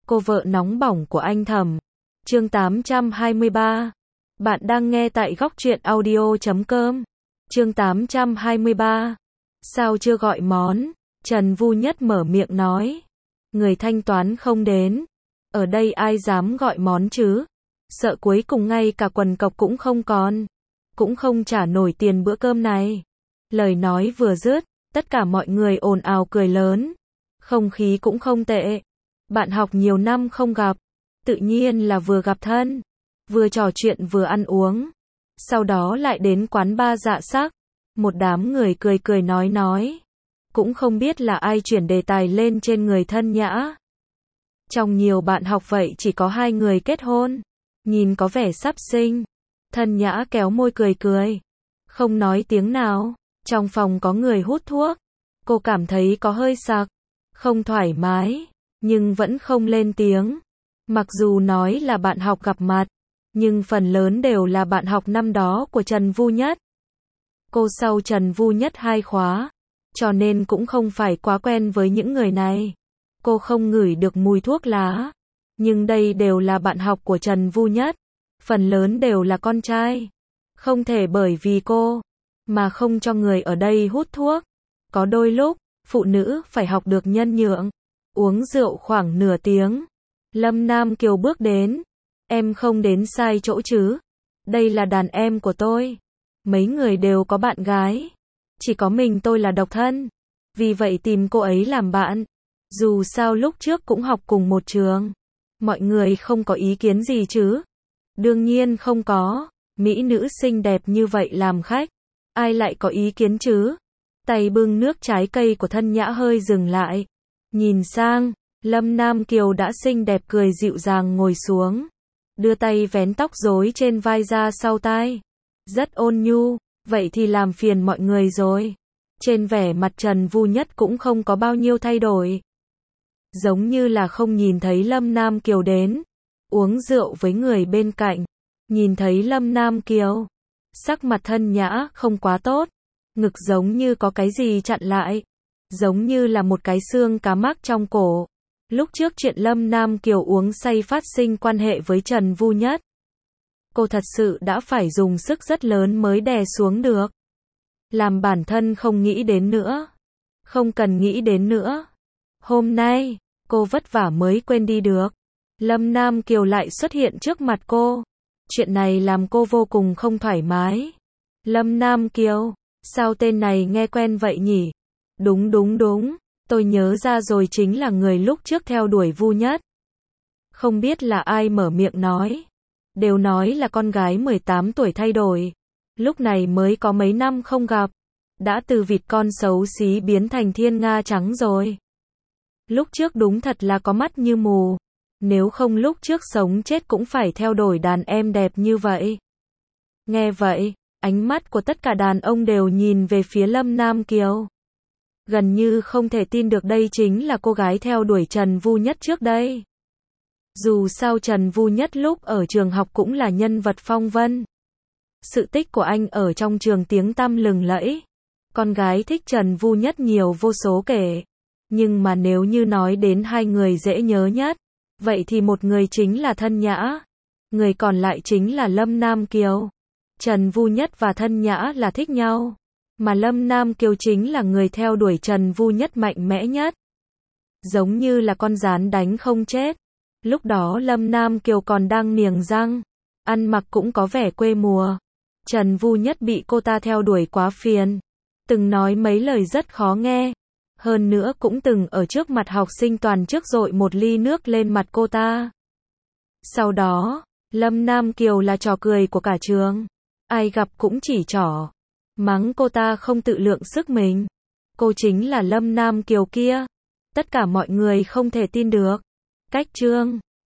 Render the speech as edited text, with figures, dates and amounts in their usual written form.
Cô vợ nóng bỏng của anh Thẩm. Chương 823. Bạn đang nghe tại góc truyện audio.com. Chương 823. Sao chưa gọi món? Trần Vu Nhất mở miệng nói. Người thanh toán không đến. Ở đây ai dám gọi món chứ? Sợ cuối cùng ngay cả quần cọc cũng không còn. Cũng không trả nổi tiền bữa cơm này. Lời nói vừa dứt, tất cả mọi người ồn ào cười lớn. Không khí cũng không tệ. Bạn học nhiều năm không gặp. Tự nhiên là vừa gặp thân. Vừa trò chuyện vừa ăn uống. Sau đó lại đến quán bar Dạ Sắc. Một đám người cười cười nói. Cũng không biết là ai chuyển đề tài lên trên người Thân Nhã. Trong nhiều bạn học vậy chỉ có 2 người kết hôn. Nhìn có vẻ sắp sinh. Thân Nhã kéo môi cười. Không nói tiếng nào. Trong phòng có người hút thuốc. Cô cảm thấy có hơi sặc. Không thoải mái. Nhưng vẫn không lên tiếng. Mặc dù nói là bạn học gặp mặt. Nhưng phần lớn đều là bạn học năm đó của Trần Vu Nhất. Cô sau Trần Vu Nhất 2 khóa. Cho nên cũng không phải quá quen với những người này. Cô không ngửi được mùi thuốc lá. Nhưng đây đều là bạn học của Trần Vu Nhất. Phần lớn đều là con trai. Không thể bởi vì cô mà không cho người ở đây hút thuốc. Có đôi lúc, phụ nữ phải học được nhân nhượng. Uống rượu khoảng nửa tiếng. Lâm Nam Kiều bước đến. Em không đến sai chỗ chứ? Đây là đàn em của tôi. Mấy người đều có bạn gái. Chỉ có mình tôi là độc thân. Vì vậy tìm cô ấy làm bạn. Dù sao lúc trước cũng học cùng một trường. Mọi người không có ý kiến gì chứ? Đương nhiên không có. Mỹ nữ xinh đẹp như vậy làm khách. Ai lại có ý kiến chứ? Tay bưng nước trái cây của Thân Nhã hơi dừng lại. Nhìn sang, Lâm Nam Kiều đã xinh đẹp cười dịu dàng ngồi xuống. Đưa tay vén tóc rối trên vai ra sau tai. Rất ôn nhu, vậy thì làm phiền mọi người rồi. Trên vẻ mặt Trần Vu Nhất cũng không có bao nhiêu thay đổi. Giống như là không nhìn thấy Lâm Nam Kiều đến. Uống rượu với người bên cạnh. Nhìn thấy Lâm Nam Kiều. Sắc mặt Thân Nhã không quá tốt. Ngực giống như có cái gì chặn lại. Giống như là một cái xương cá mắc trong cổ. Lúc trước chuyện Lâm Nam Kiều uống say phát sinh quan hệ với Trần Vu Nhất. Cô thật sự đã phải dùng sức rất lớn mới đè xuống được. Làm bản thân không nghĩ đến nữa. Không cần nghĩ đến nữa. Hôm nay, cô vất vả mới quên đi được. Lâm Nam Kiều lại xuất hiện trước mặt cô. Chuyện này làm cô vô cùng không thoải mái. Lâm Nam Kiều, sao tên này nghe quen vậy nhỉ? Đúng. Tôi nhớ ra rồi, chính là người lúc trước theo đuổi Vu Nhất. Không biết là ai mở miệng nói. Đều nói là con gái 18 tuổi thay đổi. Lúc này mới có mấy năm không gặp. Đã từ vịt con xấu xí biến thành thiên nga trắng rồi. Lúc trước đúng thật là có mắt như mù. Nếu không lúc trước sống chết cũng phải theo đuổi đàn em đẹp như vậy. Nghe vậy, ánh mắt của tất cả đàn ông đều nhìn về phía Lâm Nam Kiều. Gần như không thể tin được đây chính là cô gái theo đuổi Trần Vu Nhất trước đây. Dù sao Trần Vu Nhất lúc ở trường học cũng là nhân vật phong vân. Sự tích của anh ở trong trường tiếng tăm lừng lẫy. Con gái thích Trần Vu Nhất nhiều vô số kể. Nhưng mà nếu như nói đến 2 người dễ nhớ nhất, vậy thì một người chính là Thân Nhã. Người còn lại chính là Lâm Nam Kiều. Trần Vu Nhất và Thân Nhã là thích nhau. Mà Lâm Nam Kiều chính là người theo đuổi Trần Vu Nhất mạnh mẽ nhất. Giống như là con gián đánh không chết. Lúc đó Lâm Nam Kiều còn đang niềng răng. Ăn mặc cũng có vẻ quê mùa. Trần Vu Nhất bị cô ta theo đuổi quá phiền. Từng nói mấy lời rất khó nghe. Hơn nữa cũng từng ở trước mặt học sinh toàn trước dội một ly nước lên mặt cô ta. Sau đó, Lâm Nam Kiều là trò cười của cả trường. Ai gặp cũng chỉ trỏ. Mắng cô ta không tự lượng sức mình. Cô chính là Lâm Nam Kiều kia. Tất cả mọi người không thể tin được. Cách chương